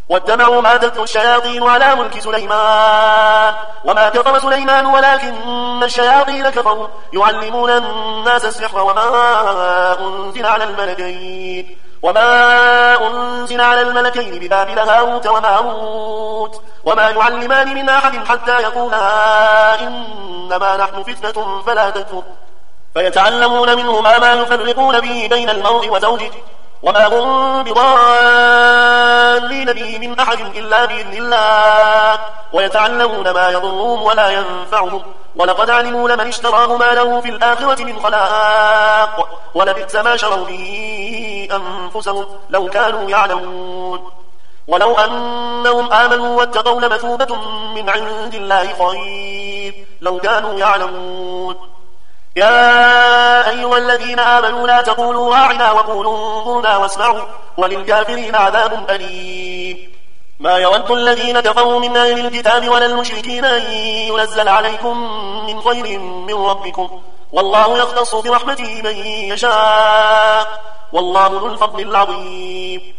واتبعوا ما تتلو الشياطين على ملك سليمان وما كفر سليمان ولكن الشياطين كفروا يعلمون الناس السحر وما أنزل على الملكين ببابل هاروت وماروت وما يعلمان من أحد حتى يقولا إنما نحن فتنة فلا تكفر فيتعلمون منهما ما يفرقون به بين المرء وزوجه وما هم بضالين به من أحد إلا بإذن الله ويتعلمون ما يضرهم ولا ينفعهم ولقد علموا لمن اشتراه ما له في الآخرة من خلاق ولبئس ما شروا به أنفسهم لو كانوا يعلمون ولو أنهم آمنوا واتقوا لمثوبة من عند الله خير لو كانوا يعلمون يا أيها الذين آمنوا لا تقولوا راعنا وقولوا انظرنا واسمعوا وللكافرين عذاب أليم ما يود الذين كفروا من أهل الكتاب ولا المشركين أن ينزل عليكم من خير من ربكم والله يختص برحمته من يشاء والله ذو الفضل العظيم